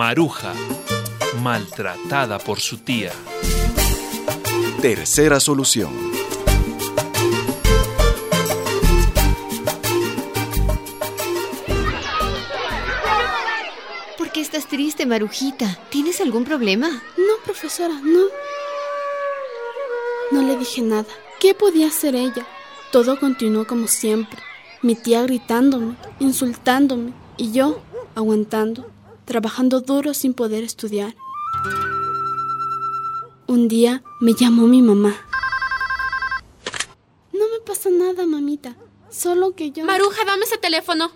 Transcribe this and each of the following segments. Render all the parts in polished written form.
Maruja, maltratada por su tía. Tercera solución. ¿Por qué estás triste, Marujita? ¿Tienes algún problema? No, profesora, no. No le dije nada. ¿Qué podía hacer ella? Todo continuó como siempre. Mi tía gritándome, insultándome, y yo aguantando, trabajando duro sin poder estudiar. Un día me llamó mi mamá. No me pasa nada, mamita. Solo que yo... Maruja, dame ese teléfono.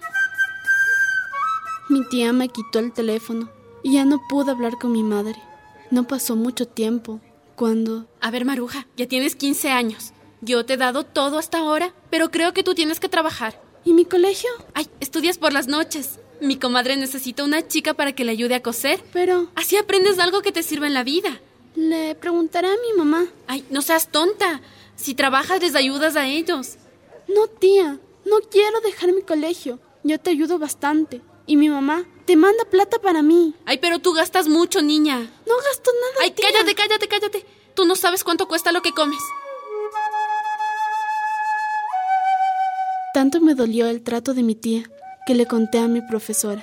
Mi tía me quitó el teléfono y ya no pude hablar con mi madre. No pasó mucho tiempo cuando... A ver, Maruja, ya tienes 15 años. Yo te he dado todo hasta ahora, pero creo que tú tienes que trabajar. ¿Y mi colegio? Ay, estudias por las noches. Mi comadre necesita una chica para que le ayude a coser. Pero... Así aprendes algo que te sirva en la vida. Le preguntaré a mi mamá. Ay, no seas tonta. Si trabajas, les ayudas a ellos. No, tía, no quiero dejar mi colegio. Yo te ayudo bastante. Y mi mamá te manda plata para mí. Ay, pero tú gastas mucho, niña. No gasto nada, Ay, tía. cállate. Tú no sabes cuánto cuesta lo que comes. Tanto me dolió el trato de mi tía que le conté a mi profesora.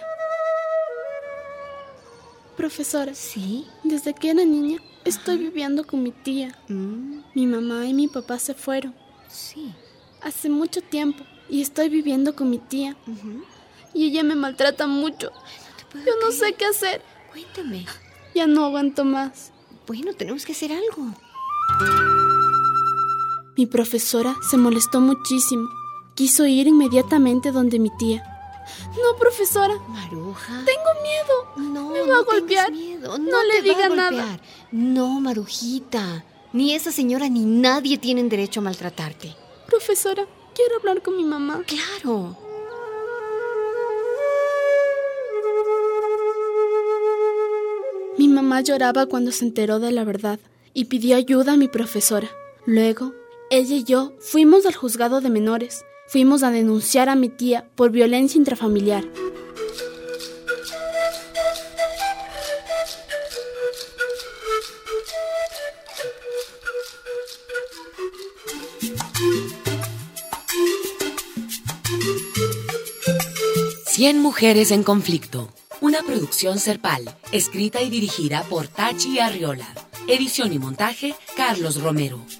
Profesora, ¿Sí? desde que era niña estoy viviendo con mi tía. Mi mamá y mi papá se fueron Sí. hace mucho tiempo y estoy viviendo con mi tía. Y ella me maltrata mucho. Yo no sé qué hacer. Cuéntame. Ya no aguanto más. Bueno, tenemos que hacer algo. Mi profesora se molestó muchísimo. Quiso ir inmediatamente donde mi tía. No, profesora, Maruja. tengo miedo. No, me va a golpear. tengas miedo. No le te va a diga nada. golpear. No, Marujita. Ni esa señora ni nadie tienen derecho a maltratarte. Profesora, quiero hablar con mi mamá. Claro. Mi mamá lloraba cuando se enteró de la verdad y pidió ayuda a mi profesora. Luego, ella y yo fuimos al juzgado de menores. Fuimos a denunciar a mi tía por violencia intrafamiliar. Cien mujeres en conflicto. Una producción Serpal, escrita y dirigida por Tachi Arriola. Edición y montaje, Carlos Romero.